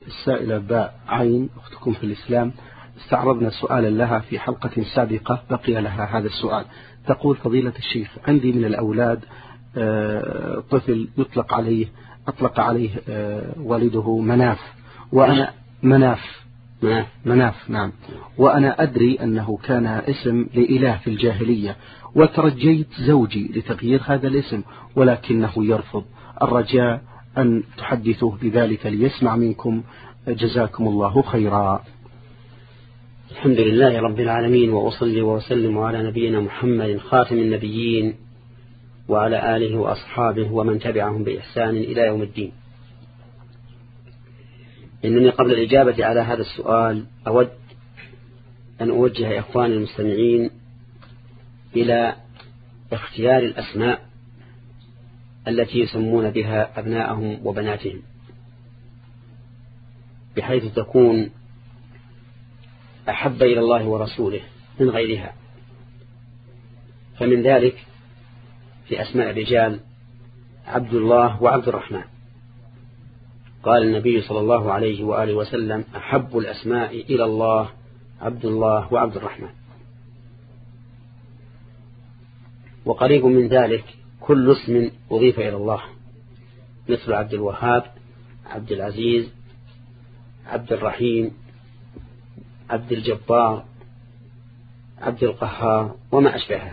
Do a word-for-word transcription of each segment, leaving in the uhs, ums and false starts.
السائلة باء عين أختكم في الإسلام استعرضنا سؤالا لها في حلقة سابقة بقي لها هذا السؤال. تقول: فضيلة الشيخ، عندي من الأولاد طفل يطلق عليه أطلق عليه والده مناف، وأنا مناف مناف, مناف نعم وأنا أدري أنه كان اسم لإله في الجاهلية، وترجيت زوجي لتغيير هذا الاسم ولكنه يرفض. الرجاء أن تحدثوه بذلك ليسمع منكم، جزاكم الله خيرا. الحمد لله رب العالمين، وأصلي وأسلم على نبينا محمد خاتم النبيين وعلى آله وأصحابه ومن تبعهم بإحسان إلى يوم الدين. إنني قبل الإجابة على هذا السؤال أود أن أوجه إخواني المستمعين إلى اختيار الأسماء التي يسمون بها أبناءهم وبناتهم، بحيث تكون أحب إلى الله ورسوله من غيرها. فمن ذلك في أسماء الرجال عبد الله وعبد الرحمن. قال النبي صلى الله عليه وآله وسلم: أحب الأسماء إلى الله عبد الله وعبد الرحمن. وقريب من ذلك كل اسم أضيف إلى الله، مثل عبد الوهاب، عبد العزيز، عبد الرحيم، عبد الجبار، عبد القهار وما أشبهها.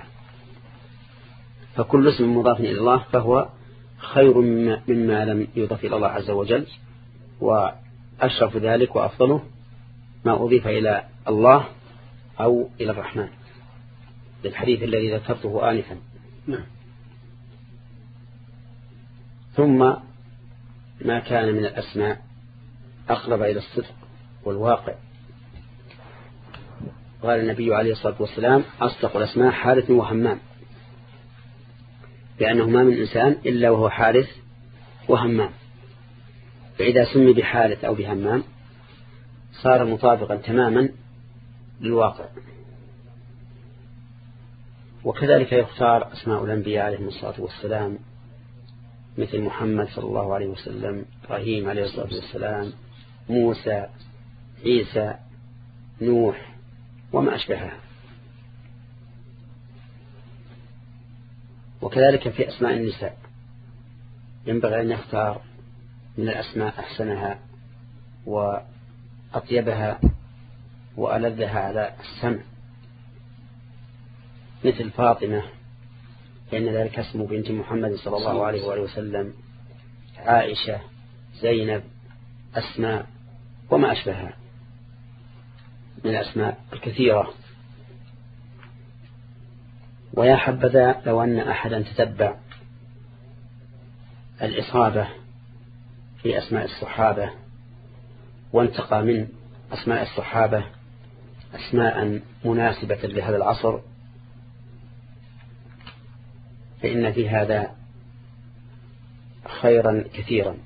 فكل اسم مضاف إلى الله فهو خير مما, مما لم يضاف إلى الله عز وجل، وأشرف ذلك وأفضله ما أضيف إلى الله أو إلى الرحمن، للحديث الذي ذكرته آنفا. نعم. ثم ما كان من الأسماء أقرب إلى الصدق والواقع. قال النبي عليه الصلاة والسلام: أصدق الأسماء حارث وهمام، لأنه ما من إنسان إلا وهو حارث وهمام، فإذا سمي بحارث أو بهمام صار مطابقا تماما للواقع. وكذلك يختار أسماء الأنبياء عليهم الصلاة والسلام، مثل محمد صلى الله عليه وسلم، إبراهيم عليه الصلاة والسلام، موسى، عيسى، نوح وما أشبهها. وكذلك في أسماء النساء ينبغي أن يختار من الأسماء أحسنها وأطيبها وألذها على السمع، مثل فاطمة فإن ذلك اسم بنت محمد صلى الله عليه وآله وسلم، عائشة، زينب، أسماء وما أشبهها من الأسماء الكثيرة. ويا حبذا لو أن أحدا تتبع الإصابة في أسماء الصحابة وانتقى من أسماء الصحابة أسماء مناسبة لهذا العصر، فإن في هذا خيرا كثيرا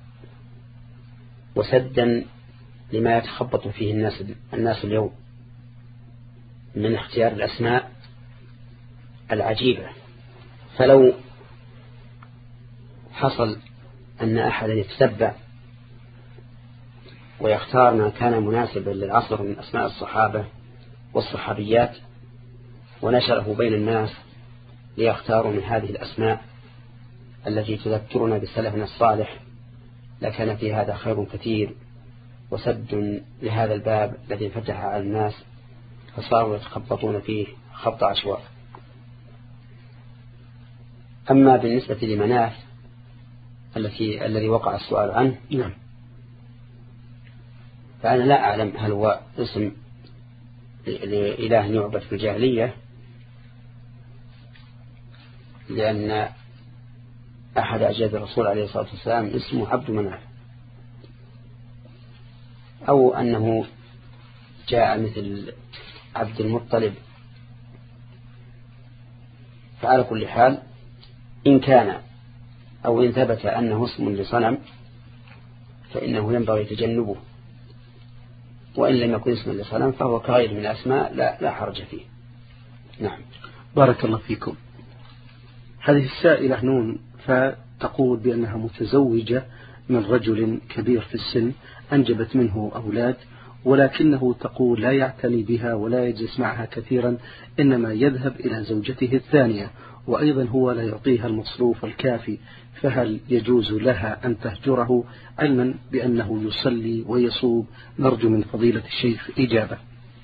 وسدا لما يتخبط فيه الناس الناس اليوم من اختيار الأسماء العجيبة. فلو حصل أن أحدا يتتبع ويختار ما كان مناسبا للعصر من أسماء الصحابة والصحابيات ونشره بين الناس ليختاروا من هذه الأسماء التي تذكرنا بسلفنا الصالح، لكان في هذا خير كثير وسد لهذا الباب الذي انفتح على الناس فصاروا يتخبطون فيه خبط عشواء. أما بالنسبة لمناف التي الذي وقع السؤال عنه، نعم، فأنا لا أعلم هل هو اسم لإله يعبد في الجاهلية، لأن أحد أجداد الرسول عليه الصلاة والسلام اسمه عبد مناف، أو أنه جاء مثل عبد المطلب. فعلى كل حال إن كان أو إن ثبت أنه اسم لصنم فإنه ينبغي تجنبه، وإن لم يكن اسما لصنم فهو كغير من الأسماء لا, لا حرج فيه. نعم. بارك الله فيكم. هذه السائلة نون فتقول بأنها متزوجة من رجل كبير في السن أنجبت منه أولاد، ولكنه تقول لا يعتني بها ولا يجلس معها كثيرا، إنما يذهب إلى زوجته الثانية، وأيضا هو لا يعطيها المصروف الكافي، فهل يجوز لها أن تهجره، علما بأنه يصلي ويصوم؟ نرجو من فضيلة الشيخ إجابة.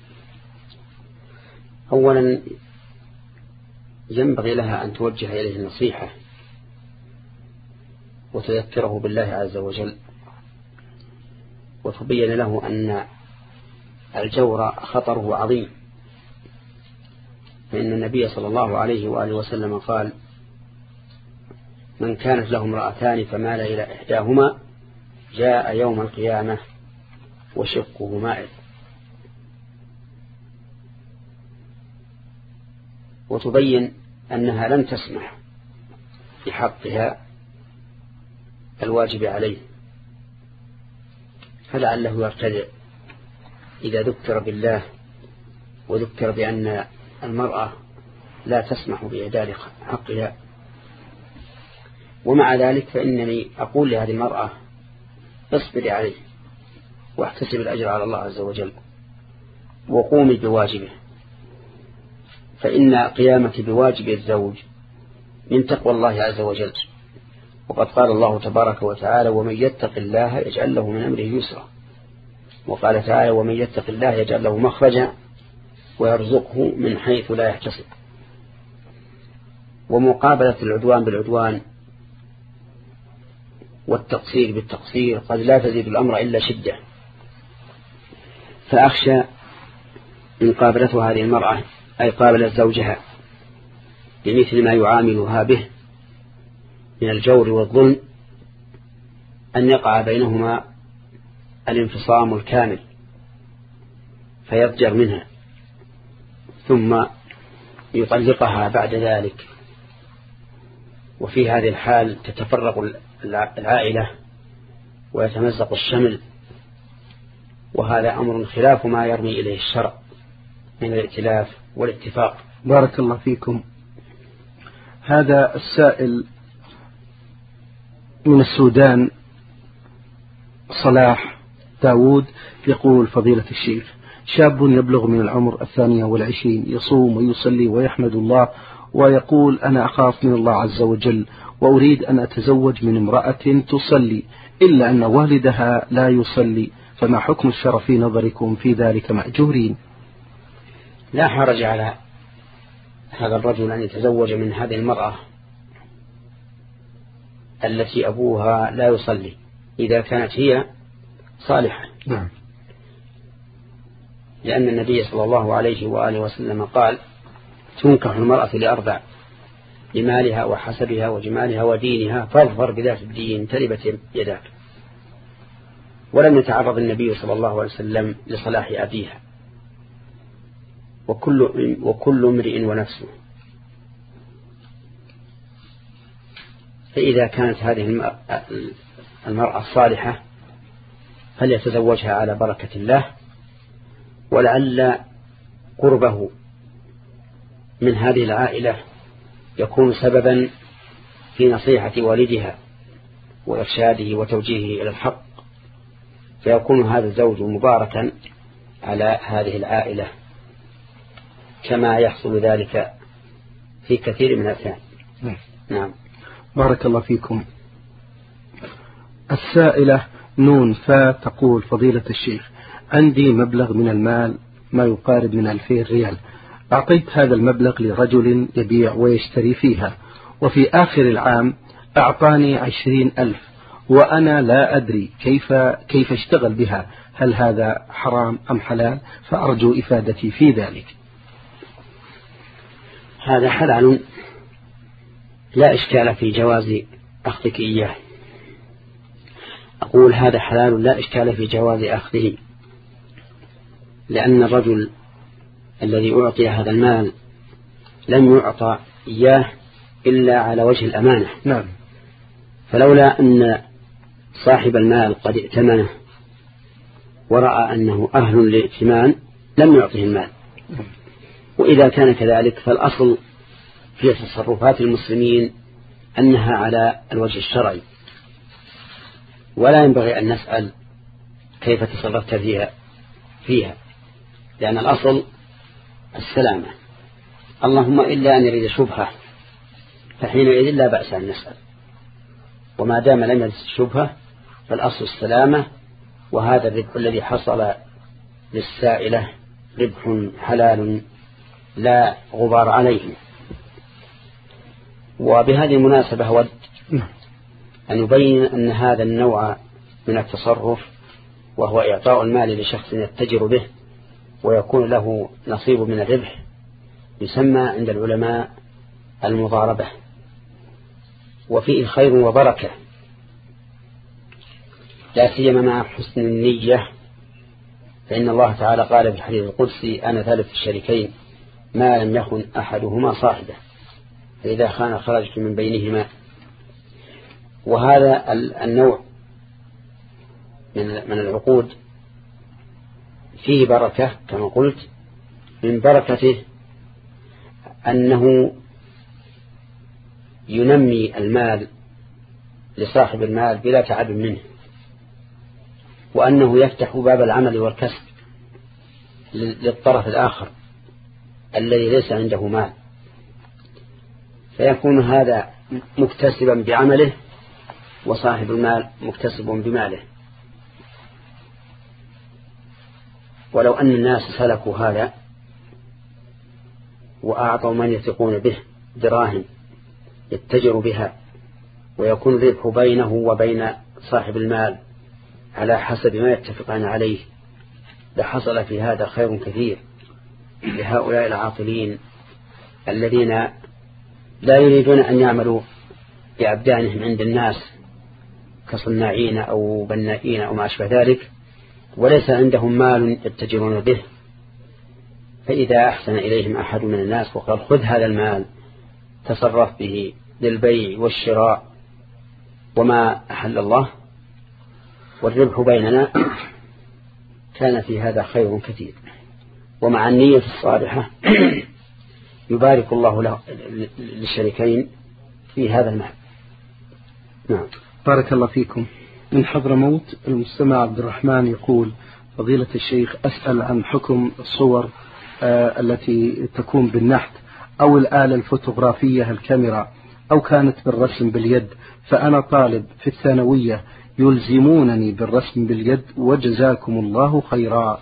أولا ينبغي لها أن توجه إليه النصيحة وتذكره بالله عز وجل، وتبين له أن الجور خطره عظيم، فإن النبي صلى الله عليه وآله وسلم قال: من كانت له امرأتان فمال إلى إحداهما جاء يوم القيامة وشقه مائل. وتبين أنها لم تسمح بحقها الواجب عليه، فلعله يرتدع إذا ذكر بالله وذكر بأن المرأة لا تسمح بإعداد حقها. ومع ذلك فإنني أقول لهذه المرأة: اصبري عليه واحتسب الأجر على الله عز وجل وقومي بواجبه، فإن قيامك بواجب الزوج من تقوى الله عز وجل. وقد قال الله تبارك وتعالى: ومن يتق الله يجعل له من أمره يسرا. وقال تعالى: ومن يتق الله يجعل له مخرجا ويرزقه من حيث لا يحتسب. ومقابلة العدوان بالعدوان والتقصير بالتقصير قد لا تزيد الأمر إلا شدة، فأخشى إن قابلته هذه المرأة أي قابلت زوجها بمثل ما يعاملها به من الجور والظلم أن يقع بينهما الانفصام الكامل فيضجر منها ثم يطلقها بعد ذلك، وفي هذه الحال تتفرق العائلة ويتمزق الشمل، وهذا أمر خلاف ما يرمي إليه الشرع من الائتلاف والاتفاق. بارك الله فيكم. هذا السائل من السودان صلاح داود يقول: فضيلة الشيخ، شاب يبلغ من العمر الثانية والعشرين يصوم ويصلي ويحمد الله ويقول: أنا أخاف من الله عز وجل وأريد أن أتزوج من امرأة تصلي، إلا أن والدها لا يصلي، فما حكم الشرع في نظركم في ذلك مأجورين؟ لا حرج على هذا الرجل أن يتزوج من هذه المرأة التي أبوها لا يصلي إذا كانت هي صالحة. نعم. لأن النبي صلى الله عليه وآله وسلم قال: تنكح المرأة لأربع: لمالها وحسبها وجمالها ودينها، فاظفر بذات الدين تربت يداك. ولم يتعرض النبي صلى الله عليه وسلم لصلاح أبيها، وكل وكل امرئ ونفسه. فإذا كانت هذه المرأة الصالحة فليتزوجها على بركة الله، ولعل قربه من هذه العائلة يكون سببا في نصيحة والدها وإرشاده وتوجيهه إلى الحق، فيكون هذا الزوج مباركا على هذه العائلة، كما يحصل ذلك في كثير من الأحيان. نعم. بارك الله فيكم. السائلة نون فا تقول: فضيلة الشيخ، عندي مبلغ من المال ما يقارب من ألفين ريال، أعطيت هذا المبلغ لرجل يبيع ويشتري فيها، وفي آخر العام أعطاني عشرين ألف وأنا لا أدري كيف كيف اشتغل بها، هل هذا حرام أم حلال؟ فأرجو إفادتي في ذلك. هذا حلال لا إشكال في جواز أخذك إياه. أقول هذا حلال لا إشكال في جواز أخذه، لأن الرجل الذي أعطي هذا المال لم يعطى إياه إلا على وجه الأمانة. نعم. فلولا أن صاحب المال قد ائتمنه ورأى أنه أهل للائتمان لم يعطه المال. وإذا كان كذلك فالأصل في تصرفات المسلمين أنها على الوجه الشرعي، ولا ينبغي أن نسأل كيف تصرفت فيها فيها لأن الأصل السلامة. اللهم إلا أن يريد شبهة فحينئذ لا بأس أن نسأل، وما دام لم يرد شبهة فالأصل السلامة. وهذا الربح الذي حصل للسائلة ربح حلال لا غبار عليه. وبهذه المناسبة أود أن يبين أن هذا النوع من التصرف وهو إعطاء المال لشخص يتجر به ويكون له نصيب من الربح يسمى عند العلماء المضاربة، وفيه خير وبركة، لا سيما مع حسن النية. فإن الله تعالى قال في الحديث القدسي: أنا ثالث الشريكين ما لم يخن أحدهما صاحبه، فإذا خان خرجت من بينهما. وهذا النوع من العقود فيه بركة كما قلت، من بركته أنه ينمي المال لصاحب المال بلا تعب منه، وأنه يفتح باب العمل والكسب للطرف الآخر الذي ليس عنده مال، فيكون هذا مكتسبا بعمله وصاحب المال مكتسب بماله. ولو أن الناس سلكوا هذا وأعطوا من يثقون به دراهم يتجر بها ويكون الربح بينه وبين صاحب المال على حسب ما يتفقان عليه، لحصل في هذا خير كثير لهؤلاء العاطلين الذين لا يريدون أن يعملوا بأبدانهم عند الناس كصناعين أو بنائين أو ما أشبه ذلك، وليس عندهم مال يتجرون به. فإذا أحسن إليهم أحد من الناس وقال: خذ هذا المال تصرف به للبيع والشراء وما أحل الله والربح بيننا، كان في هذا خير كثير. ومع النية الصالحة يبارك الله للشريكين في هذا المال. نعم. بارك الله فيكم. من حضرموت المستمع عبد الرحمن يقول: فضيلة الشيخ، أسأل عن حكم الصور آه التي تكون بالنحت أو الآلة الفوتوغرافية الكاميرا أو كانت بالرسم باليد، فأنا طالب في الثانوية يلزمونني بالرسم باليد وجزاكم الله خيرا.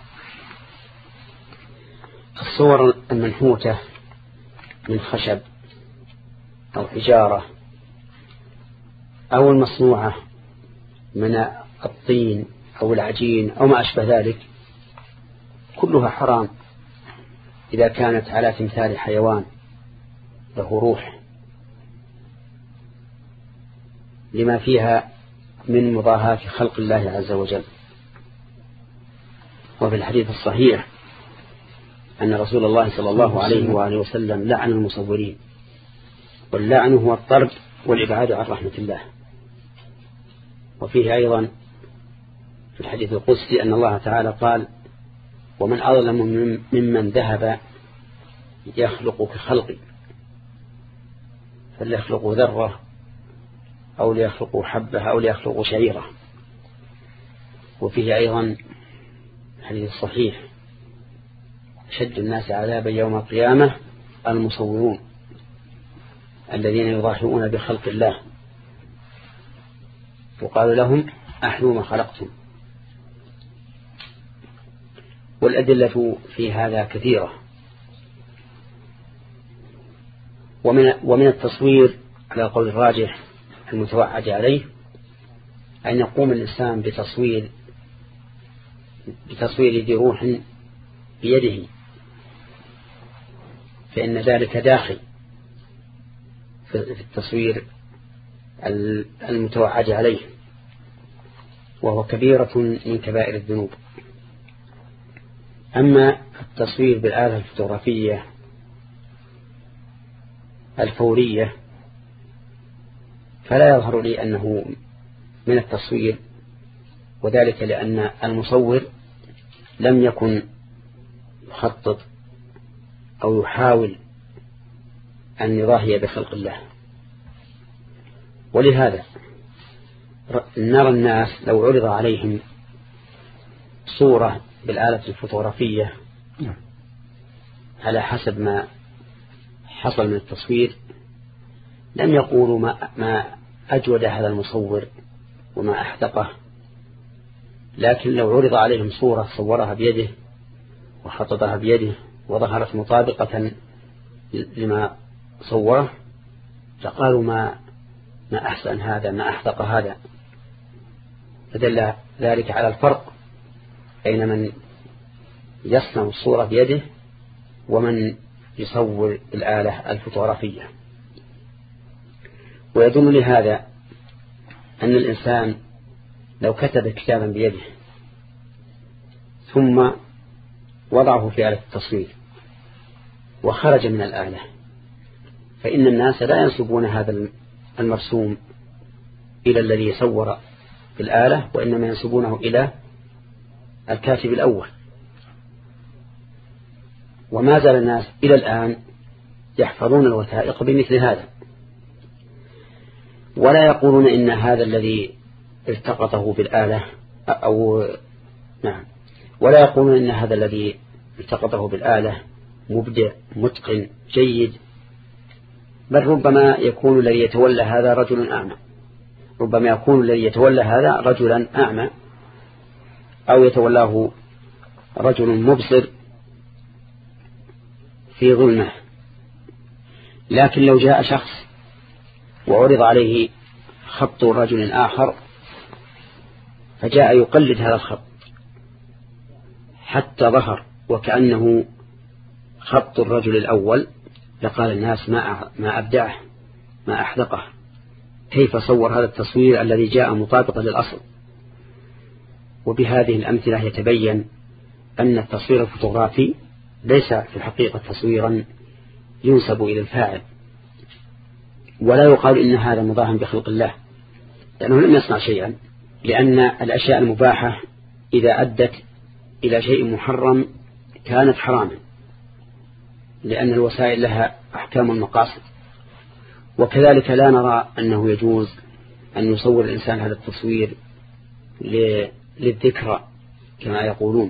الصور المنحوتة من خشب أو حجارة أو المصنوعة من الطين أو العجين أو ما أشبه ذلك كلها حرام إذا كانت على تمثال حيوان له روح، لما فيها من مضاهاة خلق الله عز وجل. وفي الحديث الصحيح أن رسول الله صلى الله عليه وآله وسلم لعن المصورين، واللعن هو الطرد والإبعاد عن رحمة الله. وفيه أيضا في الحديث القدسي أن الله تعالى قال: ومن أظلم ممن ذهب يخلق كخلقي، فليخلق ذرة أو ليخلق حبة أو ليخلق شعيرة. وفيه أيضا الحديث الصحيح: شد الناس عذابا يوم القيامة المصورون الذين يضاهئون بخلق الله، وقال لهم: أحيوا ما خلقتم. والأدلة في هذا كثيرة. ومن, ومن التصوير على القول الراجح المتوعد عليه أن يقوم الإنسان بتصوير بتصوير ذي روح بيده، فإن ذلك داخل في التصوير المتوعد عليه، وهو كبيرة من كبائر الذنوب. أما التصوير بالآلة الفوتوغرافية الفورية فلا يظهر لي أنه من التصوير، وذلك لأن المصور لم يكن يخطط أو يحاول أن يضاهي بخلق الله. ولهذا نرى الناس لو عرض عليهم صورة بالآلة الفوتوغرافية على حسب ما حصل من التصوير لم يقولوا ما, ما أجود هذا المصور وما أحدقه، لكن لو عرض عليهم صورة صورها بيده وحطتها بيده وظهرت مطابقة لما صوره فقالوا ما ما أحسن هذا ما أحدق هذا. فدل ذلك على الفرق بين من يصنع الصورة بيده ومن يصور الآلة الفوتوغرافية. ويدل لهذا أن الإنسان لو كتب كتابا بيده ثم وضعه في آلة التصوير وخرج من الآلة فإن الناس لا ينسبون هذا المرسوم إلى الذي صور في الآلة، وإنما ينسبونه إلى الكاتب الأول. وما زال الناس إلى الآن يحفظون الوثائق بمثل هذا، ولا يقولون إن هذا الذي التقطه بالآلة أو نعم ولا يقولون إن هذا الذي التقطه بالآلة مبدع متقن جيد، بل ربما يكون الذي يتولى هذا رجل أعمى، ربما يكون الذي يتولى هذا رجلا أعمى أو يتولاه رجل مبصر في ظلمه. لكن لو جاء شخص وعرض عليه خط رجل آخر فجاء يقلد هذا الخط حتى ظهر وكأنه خط الرجل الأول، لقال الناس ما ما أبدعه ما أحدقه، كيف صور هذا التصوير الذي جاء مطابقا للأصل. وبهذه الأمثلة يتبين أن التصوير الفوتوغرافي ليس في الحقيقة تصويرا ينسب إلى الفاعل، ولا يقال إن هذا مضاهن بخلق الله، لأنه لم يصنع شيئا، لأن الأشياء المباحة إذا أدت إلى شيء محرم كانت حراما، لأن الوسائل لها أحكام المقاصد. وكذلك لا نرى أنه يجوز أن يصور الإنسان هذا التصوير للذكرى كما يقولون،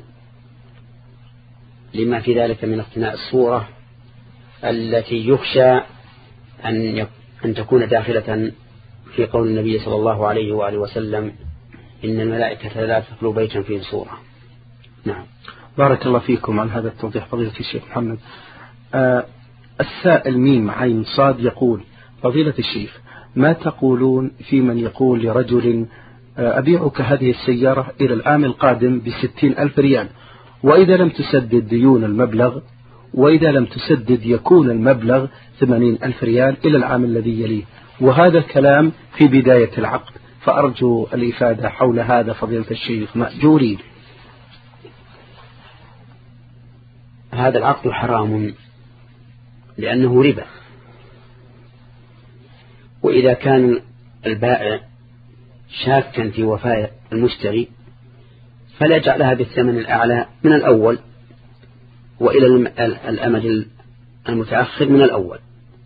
لما في ذلك من اقتناء الصورة التي يخشى أن أن تكون داخلة في قول النبي صلى الله عليه وآله وسلم إن الملائكة لا تدخل بيتا فيه صورة. نعم. بارك الله فيكم على هذا التوضيح فضيلة الشيخ محمد. آه السائل ميم عين صاد يقول: فضيلة الشيخ، ما تقولون في من يقول لرجل آه أبيعك هذه السيارة إلى العام القادم بستين ألف ريال، وإذا لم تسدد ديون المبلغ وإذا لم تسدد يكون المبلغ ثمانين ألف ريال إلى العام الذي يليه، وهذا الكلام في بداية العقد، فأرجو الإفادة حول هذا فضيلة الشيخ مأجورين. هذا العقد حرام لأنه ربا، وإذا كان البائع شاكا في وفاء المشتري فلا يجعلها بالثمن الأعلى من الأول وإلى الأمد المتأخر من الأول.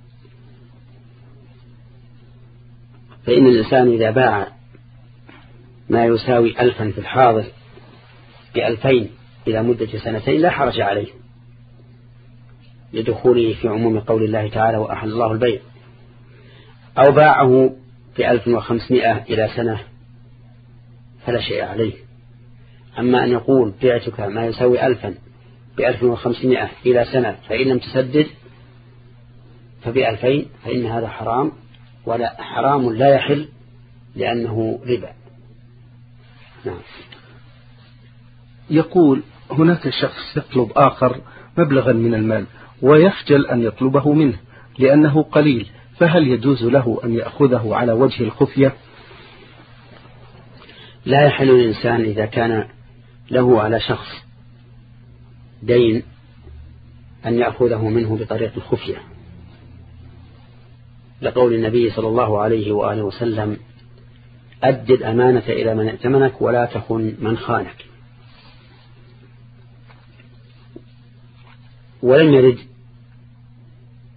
فإن الإنسان إذا باع ما يساوي ألفا في الحاضر بألفين إلى مدة سنتين لا حرج عليه لدخوله في عموم قول الله تعالى وأحل الله البيع، أو باعه بألف وخمسمائة إلى سنة فلا شيء عليه. أما أن يقول بعتك ما يساوي ألفا بألف وخمسمائة إلى سنة فإن لم تسدد فبألفين، فإن هذا حرام، ولا حرام لا يحل لأنه ربا. نعم. يقول: هناك شخص يطلب آخر مبلغا من المال ويخجل أن يطلبه منه لأنه قليل، فهل يجوز له أن يأخذه على وجه الخفية؟ لا يحل الإنسان إذا كان له على شخص دين أن يأخذه منه بطريقة الخفية، لقول النبي صلى الله عليه وآله وسلم: أد الأمانة إلى من ائتمنك ولا تخن من خانك. ولم يرد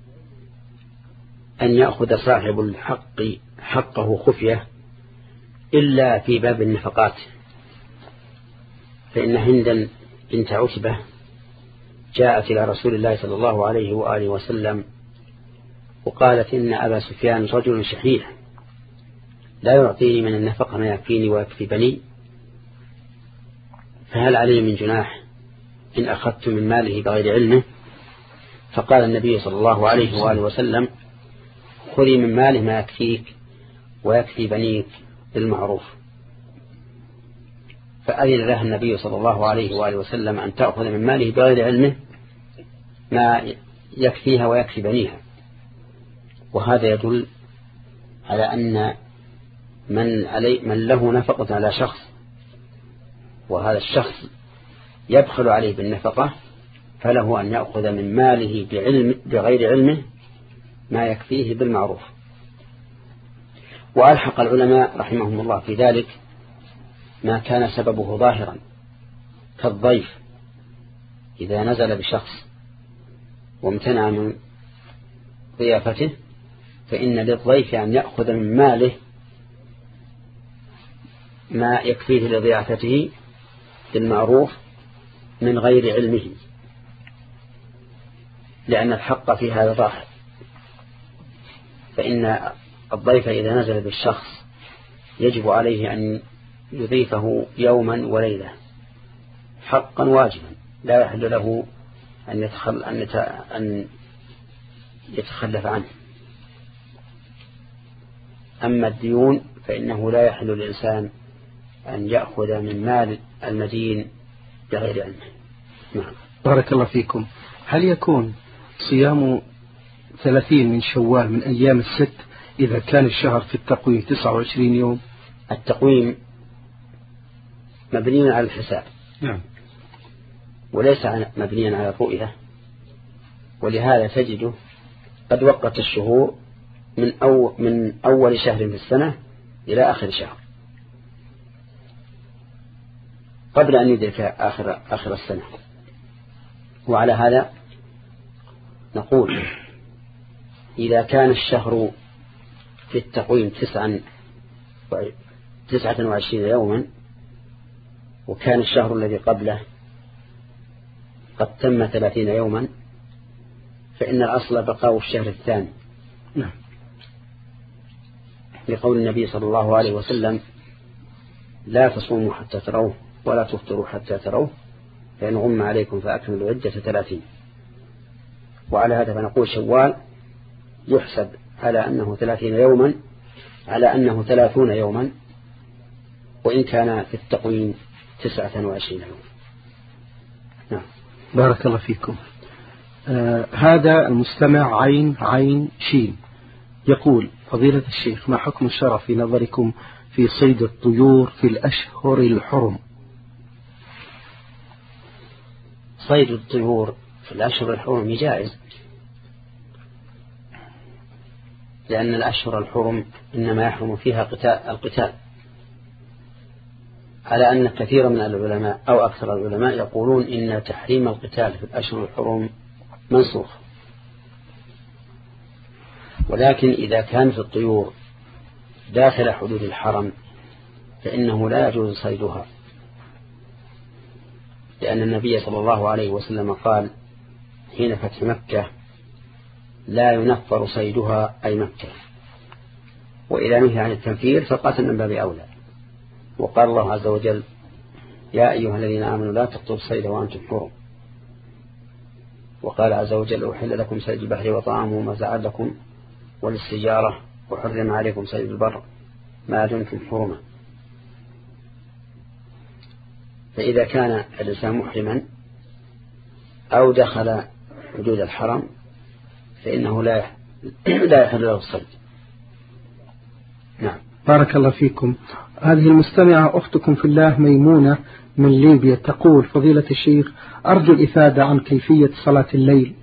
أن يأخذ صاحب الحق حقه خفية إلا في باب النفقات، فإن هندا بنت عتبة جاءت إلى رسول الله صلى الله عليه وآله وسلم وقالت إن أبا سفيان رجل شحيح لا يعطيني من النفقة ما يكفيني ويكفي بني، فهل علي من جناح إن أخذت من ماله بغير علمه؟ فقال النبي صلى الله عليه وآله وسلم خذي من ماله ما يكفيك ويكفي بنيك بالمعروف. فأذن لها النبي صلى الله عليه وآله وسلم أن تأخذ من ماله بغير علمه ما يكفيها ويكفي بنيها. وهذا يدل على أن من, علي من له نفقة على شخص وهذا الشخص يبخل عليه بالنفقة فله أن يأخذ من ماله بعلم بغير علمه ما يكفيه بالمعروف. وألحق العلماء رحمهم الله في ذلك ما كان سببه ظاهرا كالضيف إذا نزل بشخص وامتنع من ضيافته فإن للضيف أن يأخذ من ماله ما يكفيه لضيافته بالمعروف من غير علمه، لأن الحق في هذا ظاهر. فإن الضيف إذا نزل بالشخص يجب عليه أن يضيفه يوما وليلة حقا واجبا لا يحل له أن يتخل أن أن يتخلف عنه. أما الديون فإنه لا يحل للإنسان أن يأخذ من مال المدين بغير علمه. نعم. بارك الله فيكم. هل يكون صيام ثلاثين من شوال من أيام الست إذا كان الشهر في التقويم تسعة وعشرين يوم؟ التقويم مبني على الحساب. نعم. وليس مبنيا على الرؤية، ولهذا تجده قد وقت الشهور من أو من أول شهر في السنة إلى آخر شهر قبل أن يدرك آخر آخر السنة. وعلى هذا نقول إذا كان الشهر في التقويم تسعا تسعة وعشرين يوما وكان الشهر الذي قبله قد تم ثلاثين يوما فإن الأصل بقاء الشهر الثاني. نعم. لقول النبي صلى الله عليه وسلم لا تصوموا حتى تروه ولا تفطروا حتى تروه فإن غم عليكم فأكملوا عدة ثلاثين. وعلى هذا فنقول شوال يحسب على أنه ثلاثين يوما على أنه ثلاثون يوما وإن كان في التقويم تسعة وعشرين يوما. نعم. بارك الله فيكم. آه هذا المستمع عين عين شين يقول فضيلة الشيخ ما حكم الشرع في نظركم في صيد الطيور في الأشهر الحرم؟ صيد الطيور في الأشهر الحرم جائز، لأن الأشهر الحرم إنما يحرم فيها قتال القتال، على أن كثير من العلماء أو أكثر العلماء يقولون إن تحريم القتال في الأشهر الحرم منسوخ. ولكن إذا كانت الطيور داخل حدود الحرم فإنه لا يجوز صيدها، لأن النبي صلى الله عليه وسلم قال حين فتح مكة لا ينفر صيدها أي مكة، وإذا نهي عن التنفير فقاتل من باب أولى. وقال الله عز وجل يا أيها الذين آمنوا لا تقتلوا الصيد وأنتم حرم. وقال عز وجل أحل لكم صيد البحر وطعامه متاعا لكم وللسجارة وحرم عليكم صيد البر ما دمتم حرما. فإذا كان الإنسان محرما أو دخل حدود الحرم فإنه لا لا يحل له الصيد. نعم. بارك الله فيكم. هذه المستمعة أختكم في الله ميمونة من ليبيا تقول فضيلة الشيخ أرجو الإفادة عن كيفية صلاة الليل.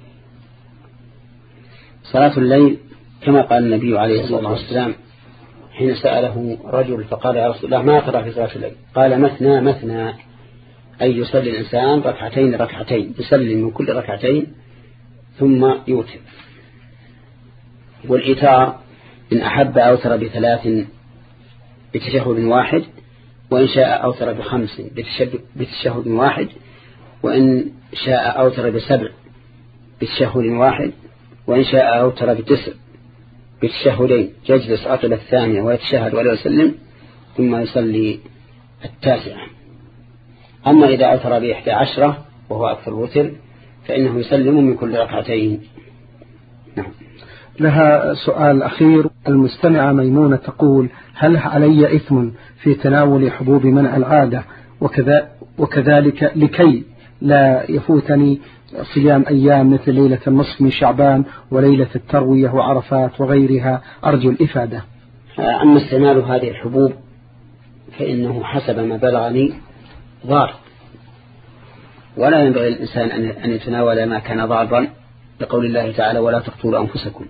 صلاة الليل كما قال النبي عليه الصلاة والسلام حين سأله رجل فقال يا رسول الله ما أقرأ في صلاة الليل؟ قال مثنى مثنى، أي يصلي الإنسان ركعتين ركعتين، يصلي من كل ركعتين ثم يوتر. والإيتار إن أحب أوتر بثلاث بتشهد واحد، وإن شاء أوتر بخمس بتشهد واحد، وإن شاء أوتر بسبع بتشهد واحد، وإن شاء أوتر بتسع بتشهدين، يجلس عقب الثانية ويتشهد ولا يسلم ثم يصلي التاسعة. أما إذا أوتر بإحدى عشرة وهو أكثر الوتر فإنه يسلم من كل ركعتين. نعم. لها سؤال أخير. المستمعة ميمونة تقول: هل علي إثم في تناول حبوب منع العادة وكذا وكذلك لكي لا يفوتني صيام أيام مثل ليلة النصف من شعبان وليلة التروية وعرفات وغيرها؟ أرجو الإفادة. أما استعمال هذه الحبوب فإنه حسب ما بلغني ضار، ولا ينبغي الإنسان أن يتناول ما كان ضارا، لقول الله تعالى: ولا تقتلوا أنفسكم.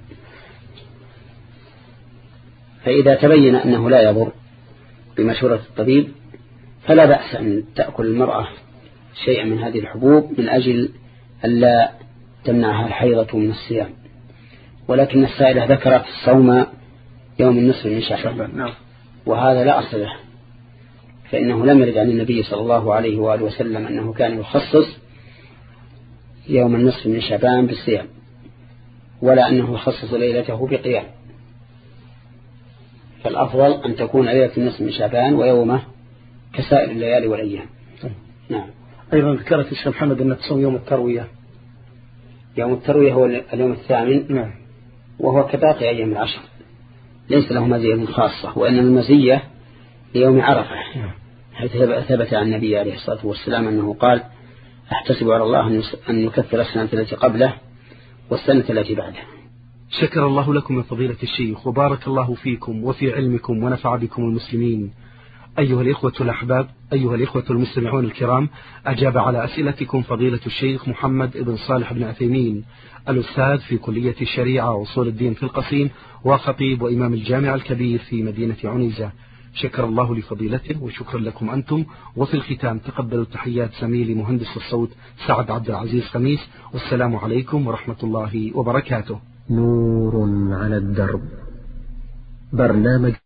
فإذا تبين أنه لا يضر بمشورة الطبيب فلا بأس أن تأكل المرأة شيئا من هذه الحبوب من أجل ألا تمنعها الحيضة من الصيام. ولكن السائلة ذكرت الصوم يوم النصف من شعبان، وهذا لا أصل له، فإنه لم يرد عن النبي صلى الله عليه وآله وسلم أنه كان يخصص يوم النصف من شعبان بالصيام، ولا أنه يخصص ليلته بقيام. فالأفضل أن تكون ليلة النصف من شعبان ويومه كسائر الليالي والأيام. نعم. أيضا ذكرت الشيخ محمد أن تصوم يوم التروية. يوم التروية هو اليوم الثامن. نعم. وهو كباقي أيام العشر، ليس له مزية خاصة، وإن المزية ليوم عرفة، حيث ثبت عن النبي عليه الصلاة والسلام أنه قال: أحتسب على الله أن يكفر السنة التي قبله والسنة التي بعده. شكر الله لكم من فضيلة الشيخ، وبارك الله فيكم وفي علمكم ونفع بكم المسلمين. أيها الإخوة الأحباب، أيها الإخوة المستمعون الكرام، أجاب على أسئلتكم فضيلة الشيخ محمد بن صالح بن عثيمين، الأستاذ في كلية الشريعة وأصول الدين في القصيم، وخطيب وإمام الجامع الكبير في مدينة عنيزة. شكر الله لفضيلته وشكرا لكم أنتم. وفي الختام تقبلوا تحيات زميلي مهندس الصوت سعد عبد العزيز خميس، والسلام عليكم ورحمة الله وبركاته. نور على الدرب، برنامج